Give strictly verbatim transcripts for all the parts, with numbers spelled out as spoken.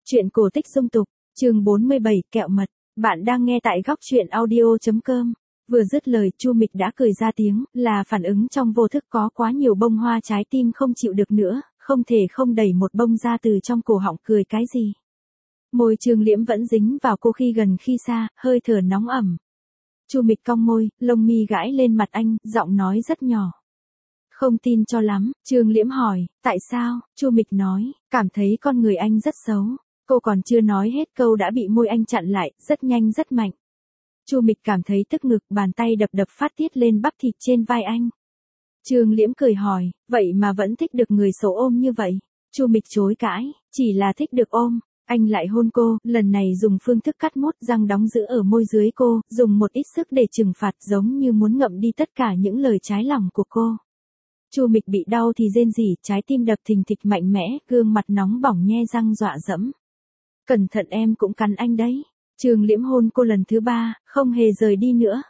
Chuyện cổ tích dung tục, chương bốn mươi bảy, kẹo mật. Bạn đang nghe tại góc chuyện audio chấm com. Vừa dứt lời, Chu Mịch đã cười ra tiếng, là phản ứng trong vô thức có quá nhiều bông hoa trái tim không chịu được nữa, không thể không đẩy một bông ra từ trong cổ họng cười cái gì. Môi Trương Liễm vẫn dính vào cô khi gần khi xa, hơi thở nóng ẩm. Chu Mịch cong môi, lông mi gãi lên mặt anh, giọng nói rất nhỏ. Không tin cho lắm, Trương Liễm hỏi, tại sao? Chu Mịch nói, cảm thấy con người anh rất xấu. Cô còn chưa nói hết câu đã bị môi anh chặn lại, rất nhanh rất mạnh. Chu Mịch cảm thấy tức ngực, bàn tay đập đập phát tiết lên bắp thịt trên vai anh. Trương Liễm cười hỏi, vậy mà vẫn thích được người xấu ôm như vậy? Chu Mịch chối cãi, chỉ là thích được ôm. Anh lại hôn cô, lần này dùng phương thức cắt mốt răng đóng giữ ở môi dưới cô, dùng một ít sức để trừng phạt giống như muốn ngậm đi tất cả những lời trái lòng của cô. Chu Mịch bị đau thì rên rỉ, trái tim đập thình thịch mạnh mẽ, gương mặt nóng bỏng nhe răng dọa dẫm. Cẩn thận em cũng cắn anh đấy. Trương Liễm hôn cô lần thứ ba, không hề rời đi nữa.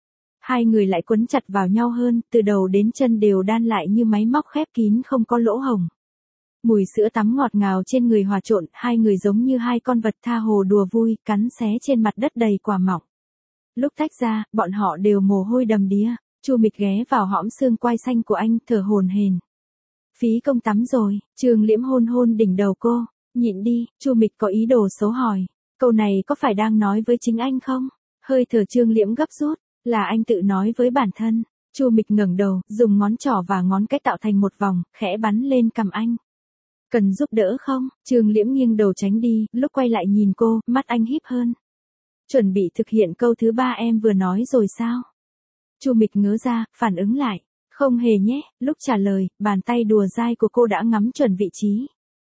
Hai người lại quấn chặt vào nhau hơn, từ đầu đến chân đều đan lại như máy móc khép kín không có lỗ hổng. Mùi sữa tắm ngọt ngào trên người hòa trộn, hai người giống như hai con vật tha hồ đùa vui, cắn xé trên mặt đất đầy quả mọng. Lúc tách ra, bọn họ đều mồ hôi đầm đìa. Chu Mịch ghé vào hõm xương quai xanh của anh, thở hổn hển. Phí công tắm rồi. Trương Liễm hôn hôn đỉnh đầu cô. Nhịn đi. Chu Mịch có ý đồ xấu hỏi. Câu này có phải đang nói với chính anh không? Hơi thở Trương Liễm gấp rút. Là anh tự nói với bản thân. Chu Mịch ngẩng đầu, dùng ngón trỏ và ngón cái tạo thành một vòng, khẽ bắn lên cằm anh. Cần giúp đỡ không? Trương Liễm nghiêng đầu tránh đi, lúc quay lại nhìn cô, mắt anh híp hơn. Chuẩn bị thực hiện câu thứ ba em vừa nói rồi sao? Chu Mịch ngớ ra, phản ứng lại. Không hề nhé, lúc trả lời, bàn tay đùa dai của cô đã ngắm chuẩn vị trí.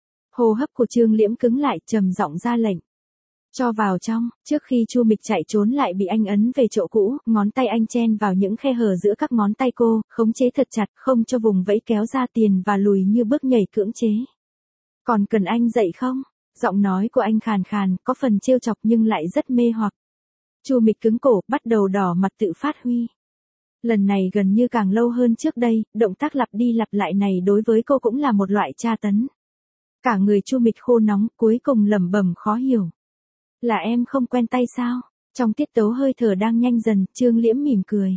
Hô hấp của Trương Liễm cứng lại, trầm giọng ra lệnh. Cho vào trong, trước khi Chu Mịch chạy trốn lại bị anh ấn về chỗ cũ, ngón tay anh chen vào những khe hở giữa các ngón tay cô, khống chế thật chặt, không cho vùng vẫy kéo ra tiền và lùi như bước nhảy cưỡng chế. Còn cần anh dậy không? Giọng nói của anh khàn khàn, có phần trêu chọc nhưng lại rất mê hoặc. Chu Mịch cứng cổ, bắt đầu đỏ mặt tự phát huy. Lần này gần như càng lâu hơn trước đây, động tác lặp đi lặp lại này đối với cô cũng là một loại tra tấn. Cả người Chu Mịch khô nóng, cuối cùng lẩm bẩm khó hiểu. Là em không quen tay sao? Trong tiết tấu hơi thở đang nhanh dần, Trương Liễm mỉm cười.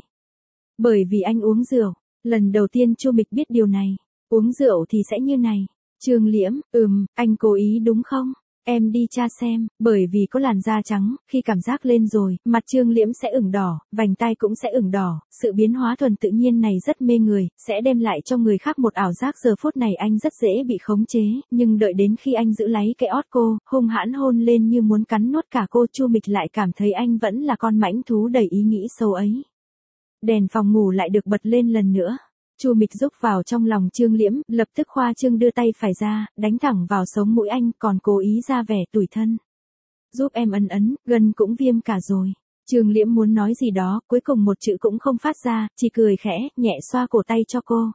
Bởi vì anh uống rượu. Lần đầu tiên Chu Mịch biết điều này. Uống rượu thì sẽ như này. Trương Liễm, ừm, anh cố ý đúng không? Em đi tra xem, bởi vì có làn da trắng, khi cảm giác lên rồi, mặt Trương Liễm sẽ ửng đỏ, vành tai cũng sẽ ửng đỏ, sự biến hóa thuần tự nhiên này rất mê người, sẽ đem lại cho người khác một ảo giác giờ phút này anh rất dễ bị khống chế, nhưng đợi đến khi anh giữ lấy cái ót cô, hung hãn hôn lên như muốn cắn nuốt cả cô, Chu Mịch lại cảm thấy anh vẫn là con mãnh thú đầy ý nghĩ sâu ấy. Đèn phòng ngủ lại được bật lên lần nữa. Chu Mịch rúc vào trong lòng Trương Liễm, lập tức khoa trương đưa tay phải ra, đánh thẳng vào sống mũi anh, còn cố ý ra vẻ tủi thân. Giúp em ấn ấn, gân cũng viêm cả rồi. Trương Liễm muốn nói gì đó, cuối cùng một chữ cũng không phát ra, chỉ cười khẽ, nhẹ xoa cổ tay cho cô.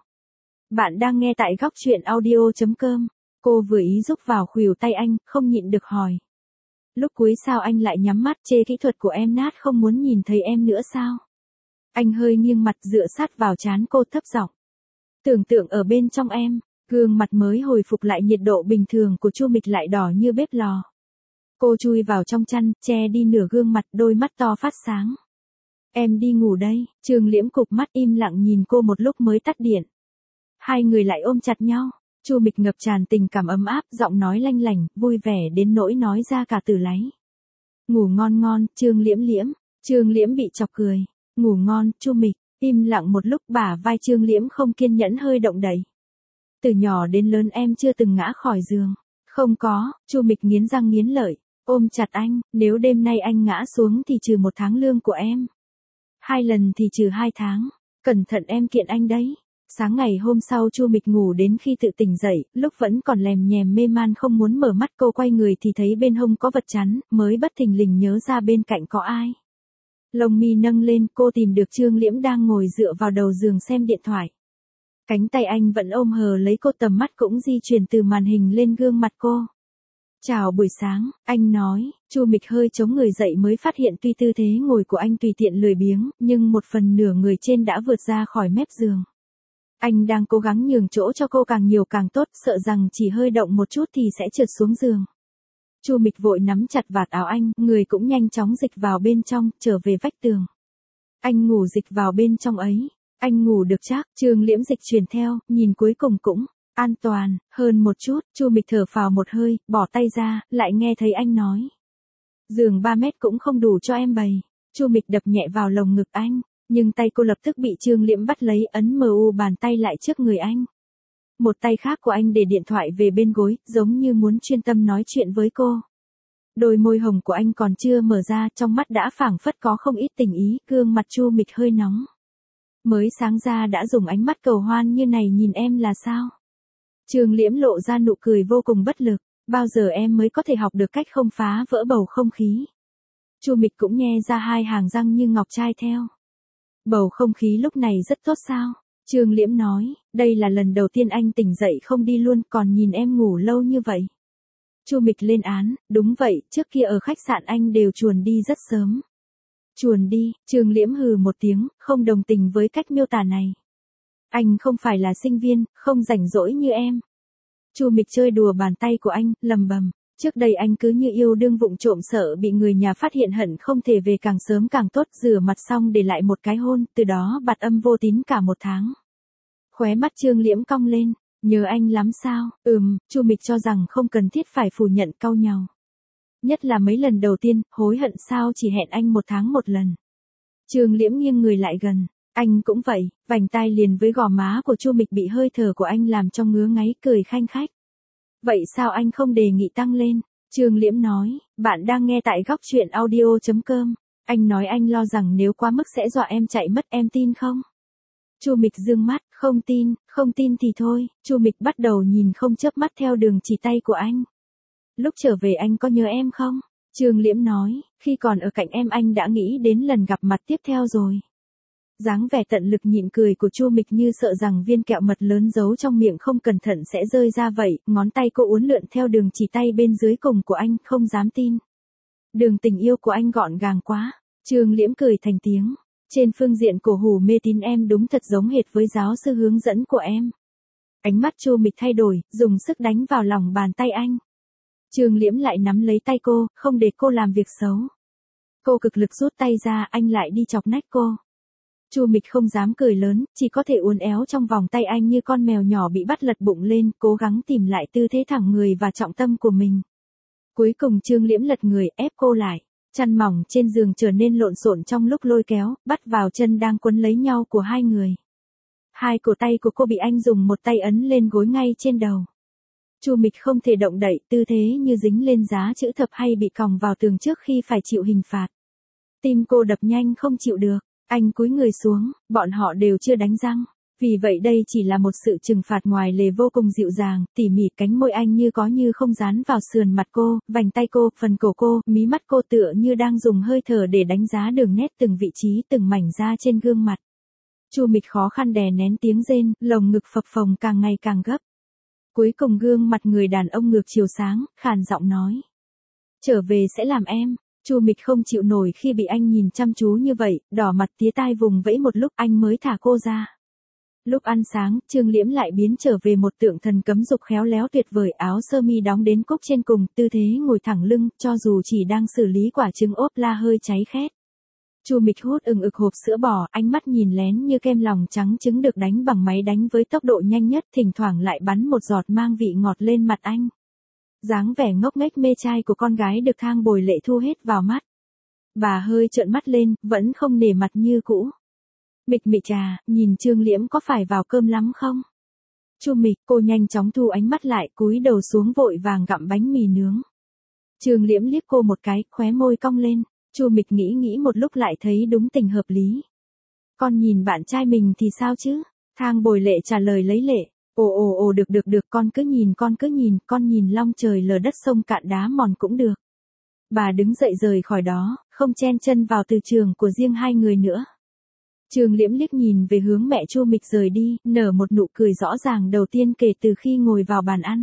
Bạn đang nghe tại góc chuyện audio chấm com. Cô vừa ý rúc vào khuỷu tay anh, không nhịn được hỏi. Lúc cuối sao anh lại nhắm mắt, chê kỹ thuật của em nát không muốn nhìn thấy em nữa sao? Anh hơi nghiêng mặt dựa sát vào trán cô thấp giọng. Tưởng tượng ở bên trong em, gương mặt mới hồi phục lại nhiệt độ bình thường của Chu Mịch lại đỏ như bếp lò. Cô chui vào trong chăn, che đi nửa gương mặt, đôi mắt to phát sáng. Em đi ngủ đây. Trương Liễm cụp mắt im lặng nhìn cô một lúc mới tắt điện. Hai người lại ôm chặt nhau. Chu Mịch ngập tràn tình cảm ấm áp, giọng nói lanh lảnh, vui vẻ đến nỗi nói ra cả từ láy. Ngủ ngon ngon, Trương Liễm Liễm. Trương Liễm bị chọc cười. Ngủ ngon, Chu Mịch. Im lặng một lúc, bả vai Trương Liễm không kiên nhẫn hơi động đậy. Từ nhỏ đến lớn em chưa từng ngã khỏi giường. Không có. Chu Mịch nghiến răng nghiến lợi, ôm chặt anh, nếu đêm nay anh ngã xuống thì trừ một tháng lương của em. Hai lần thì trừ hai tháng. Cẩn thận em kiện anh đấy. Sáng ngày hôm sau Chu Mịch ngủ đến khi tự tỉnh dậy, lúc vẫn còn lèm nhèm mê man không muốn mở mắt, cô quay người thì thấy bên hông có vật chắn, mới bất thình lình nhớ ra bên cạnh có ai. Lông mi nâng lên, cô tìm được Trương Liễm đang ngồi dựa vào đầu giường xem điện thoại. Cánh tay anh vẫn ôm hờ lấy cô, tầm mắt cũng di chuyển từ màn hình lên gương mặt cô. Chào buổi sáng, anh nói. Chu Mịch hơi chống người dậy mới phát hiện tuy tư thế ngồi của anh tùy tiện lười biếng, nhưng một phần nửa người trên đã vượt ra khỏi mép giường. Anh đang cố gắng nhường chỗ cho cô càng nhiều càng tốt, sợ rằng chỉ hơi động một chút thì sẽ trượt xuống giường. Chu Mịch vội nắm chặt vạt áo anh, người cũng nhanh chóng dịch vào bên trong, trở về vách tường. Anh ngủ dịch vào bên trong ấy. Anh ngủ được chắc, Trương Liễm dịch chuyển theo, nhìn cuối cùng cũng an toàn hơn một chút. Chu Mịch thở phào một hơi, bỏ tay ra, lại nghe thấy anh nói. Giường ba mét cũng không đủ cho em bày. Chu Mịch đập nhẹ vào lồng ngực anh, nhưng tay cô lập tức bị Trương Liễm bắt lấy, ấn mờ u bàn tay lại trước người anh. Một tay khác của anh để điện thoại về bên gối, giống như muốn chuyên tâm nói chuyện với cô. Đôi môi hồng của anh còn chưa mở ra, trong mắt đã phảng phất có không ít tình ý, gương mặt Chu Mịch hơi nóng. Mới sáng ra đã dùng ánh mắt cầu hoan như này nhìn em là sao? Trương Liễm lộ ra nụ cười vô cùng bất lực, bao giờ em mới có thể học được cách không phá vỡ bầu không khí? Chu Mịch cũng nhe ra hai hàng răng như ngọc trai theo. Bầu không khí lúc này rất tốt sao? Trương Liễm nói, đây là lần đầu tiên anh tỉnh dậy không đi luôn, còn nhìn em ngủ lâu như vậy. Chu Mịch lên án, đúng vậy, trước kia ở khách sạn anh đều chuồn đi rất sớm. Chuồn đi, Trương Liễm hừ một tiếng, không đồng tình với cách miêu tả này. Anh không phải là sinh viên, không rảnh rỗi như em. Chu Mịch chơi đùa bàn tay của anh, lầm bầm. Trước đây anh cứ như yêu đương vụng trộm, sợ bị người nhà phát hiện hận không thể về càng sớm càng tốt, rửa mặt xong để lại một cái hôn, từ đó bặt âm vô tín cả một tháng. Khóe mắt Trương Liễm cong lên, nhớ anh lắm sao? Ừm, Chu Mịch cho rằng không cần thiết phải phủ nhận, cau nhàu. Nhất là mấy lần đầu tiên, hối hận sao chỉ hẹn anh một tháng một lần. Trương Liễm nghiêng người lại gần, anh cũng vậy, vành tai liền với gò má của Chu Mịch bị hơi thở của anh làm cho ngứa ngáy, cười khanh khách. Vậy sao anh không đề nghị tăng lên? Trương Liễm nói, bạn đang nghe tại góc truyện audio chấm com. Anh nói anh lo rằng nếu quá mức sẽ dọa em chạy mất, em tin không? Chu Mịch dương mắt, không tin, không tin thì thôi. Chu Mịch bắt đầu nhìn không chớp mắt theo đường chỉ tay của anh. Lúc trở về anh có nhớ em không? Trương Liễm nói, khi còn ở cạnh em anh đã nghĩ đến lần gặp mặt tiếp theo rồi. Dáng vẻ tận lực nhịn cười của Chu Mịch như sợ rằng viên kẹo mật lớn giấu trong miệng không cẩn thận sẽ rơi ra vậy, ngón tay cô uốn lượn theo đường chỉ tay bên dưới cùng của anh, không dám tin. Đường tình yêu của anh gọn gàng quá. Trương Liễm cười thành tiếng. Trên phương diện cổ hủ mê tín em đúng thật giống hệt với giáo sư hướng dẫn của em. Ánh mắt Chu Mịch thay đổi, dùng sức đánh vào lòng bàn tay anh. Trương Liễm lại nắm lấy tay cô, không để cô làm việc xấu. Cô cực lực rút tay ra, anh lại đi chọc nách cô. Chu Mịch không dám cười lớn, chỉ có thể uốn éo trong vòng tay anh như con mèo nhỏ bị bắt lật bụng lên, cố gắng tìm lại tư thế thẳng người và trọng tâm của mình. Cuối cùng Trương Liễm lật người, ép cô lại. Chăn mỏng trên giường trở nên lộn xộn trong lúc lôi kéo, bắt vào chân đang quấn lấy nhau của hai người. Hai cổ tay của cô bị anh dùng một tay ấn lên gối ngay trên đầu. Chu Mịch không thể động đậy, tư thế như dính lên giá chữ thập hay bị còng vào tường trước khi phải chịu hình phạt. Tim cô đập nhanh không chịu được. Anh cúi người xuống, bọn họ đều chưa đánh răng. Vì vậy đây chỉ là một sự trừng phạt ngoài lề vô cùng dịu dàng, tỉ mỉ. Cánh môi anh như có như không dán vào sườn mặt cô, vành tay cô, phần cổ cô, mí mắt cô tựa như đang dùng hơi thở để đánh giá đường nét từng vị trí, từng mảnh da trên gương mặt. Chu Mịch khó khăn đè nén tiếng rên, lồng ngực phập phồng càng ngày càng gấp. Cuối cùng gương mặt người đàn ông ngược chiều sáng, khàn giọng nói. Trở về sẽ làm em. Chu Mịch không chịu nổi khi bị anh nhìn chăm chú như vậy, đỏ mặt tía tai vùng vẫy một lúc anh mới thả cô ra. Lúc ăn sáng, Trương Liễm lại biến trở về một tượng thần cấm dục khéo léo tuyệt vời, áo sơ mi đóng đến cúc trên cùng, tư thế ngồi thẳng lưng, cho dù chỉ đang xử lý quả trứng ốp la hơi cháy khét. Chu Mịch hút ừng ực hộp sữa bò, ánh mắt nhìn lén như kem lòng trắng trứng được đánh bằng máy đánh với tốc độ nhanh nhất, thỉnh thoảng lại bắn một giọt mang vị ngọt lên mặt anh. Dáng vẻ ngốc nghếch mê trai của con gái được thang bồi lệ thu hết vào mắt. Bà hơi trợn mắt lên, vẫn không nể mặt như cũ. Mịch Mịch trà, nhìn Trương Liễm có phải vào cơm lắm không? Chu Mịch, cô nhanh chóng thu ánh mắt lại, cúi đầu xuống vội vàng gặm bánh mì nướng. Trương Liễm liếc cô một cái, khóe môi cong lên. Chu Mịch nghĩ nghĩ một lúc lại thấy đúng tình hợp lý. Con nhìn bạn trai mình thì sao chứ? Thang bồi lệ trả lời lấy lệ. Ồ ồ ồ được được được, con cứ nhìn con cứ nhìn, con nhìn long trời lở đất sông cạn đá mòn cũng được. Bà đứng dậy rời khỏi đó, không chen chân vào từ trường của riêng hai người nữa. Trương Liễm liếc nhìn về hướng mẹ Chu Mịch rời đi, nở một nụ cười rõ ràng đầu tiên kể từ khi ngồi vào bàn ăn.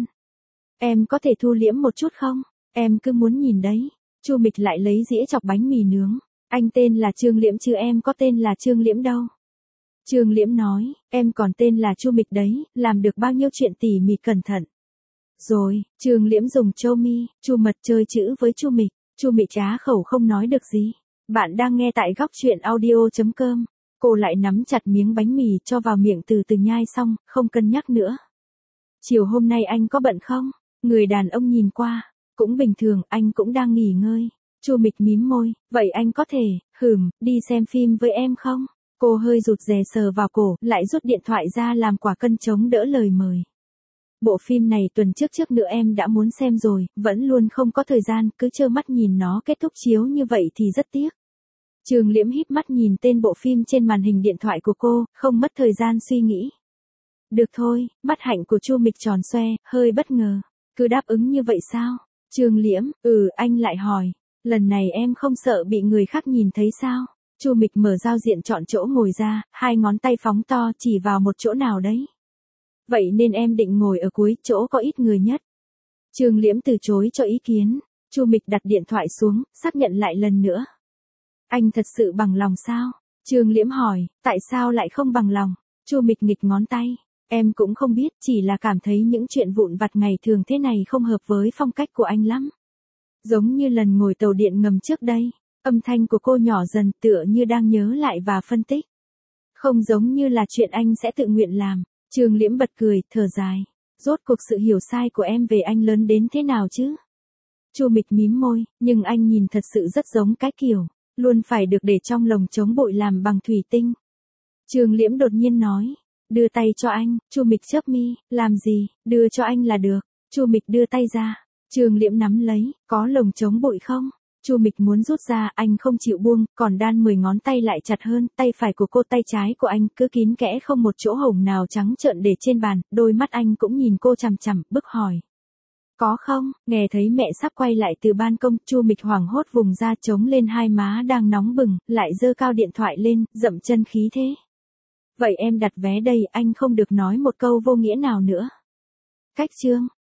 Em có thể thu liễm một chút không? Em cứ muốn nhìn đấy. Chu Mịch lại lấy dĩa chọc bánh mì nướng. Anh tên là Trương Liễm chứ em có tên là Trương Liễm đâu. Trương Liễm nói, em còn tên là Chu Mịch đấy, làm được bao nhiêu chuyện tỉ mỉ cẩn thận. Rồi, Trường Liễm dùng Châu Mi, Chu Mật chơi chữ với Chu Mịch. Chu Mịch á khẩu không nói được gì. Bạn đang nghe tại góc truyện audio.com. Cô lại nắm chặt miếng bánh mì cho vào miệng từ từ nhai xong, không cân nhắc nữa. Chiều hôm nay anh có bận không? Người đàn ông nhìn qua. Cũng bình thường, anh cũng đang nghỉ ngơi. Chu Mịch mím môi, vậy anh có thể, hừm, đi xem phim với em không? Cô hơi rụt rè sờ vào cổ, lại rút điện thoại ra làm quả cân chống đỡ lời mời. Bộ phim này tuần trước trước nữa em đã muốn xem rồi, vẫn luôn không có thời gian, cứ trơ mắt nhìn nó kết thúc chiếu như vậy thì rất tiếc. Trường Liễm híp mắt nhìn tên bộ phim trên màn hình điện thoại của cô, không mất thời gian suy nghĩ. Được thôi, mắt hạnh của Chu Mịch tròn xoe, hơi bất ngờ. Cứ đáp ứng như vậy sao? Trường Liễm, ừ, anh lại hỏi. Lần này em không sợ bị người khác nhìn thấy sao? Chu Mịch mở giao diện chọn chỗ ngồi ra, hai ngón tay phóng to chỉ vào một chỗ nào đấy. Vậy nên em định ngồi ở cuối chỗ có ít người nhất. Trường Liễm từ chối cho ý kiến. Chu Mịch đặt điện thoại xuống, xác nhận lại lần nữa. Anh thật sự bằng lòng sao? Trường Liễm hỏi, tại sao lại không bằng lòng? Chu Mịch nghịch ngón tay. Em cũng không biết, chỉ là cảm thấy những chuyện vụn vặt ngày thường thế này không hợp với phong cách của anh lắm. Giống như lần ngồi tàu điện ngầm trước đây, âm thanh của cô nhỏ dần tựa như đang nhớ lại và phân tích. Không giống như là chuyện anh sẽ tự nguyện làm. Trường Liễm bật cười, thở dài. Rốt cuộc sự hiểu sai của em về anh lớn đến thế nào chứ? Chu Mịch mím môi, nhưng anh nhìn thật sự rất giống cái kiểu, luôn phải được để trong lồng chống bụi làm bằng thủy tinh. Trường Liễm đột nhiên nói, đưa tay cho anh. Chu Mịch chớp mi, làm gì, đưa cho anh là được. Chu Mịch đưa tay ra. Trường Liễm nắm lấy, có lồng chống bụi không? Chu Mịch muốn rút ra, anh không chịu buông, còn đan mười ngón tay lại chặt hơn, tay phải của cô tay trái của anh cứ kín kẽ không một chỗ hổng nào trắng trợn để trên bàn, đôi mắt anh cũng nhìn cô chằm chằm, bức hỏi. Có không? Nghe thấy mẹ sắp quay lại từ ban công, Chu Mịch hoảng hốt vùng ra chống lên hai má đang nóng bừng, lại giơ cao điện thoại lên, dậm chân khí thế. Vậy em đặt vé đây, anh không được nói một câu vô nghĩa nào nữa. Cách chương.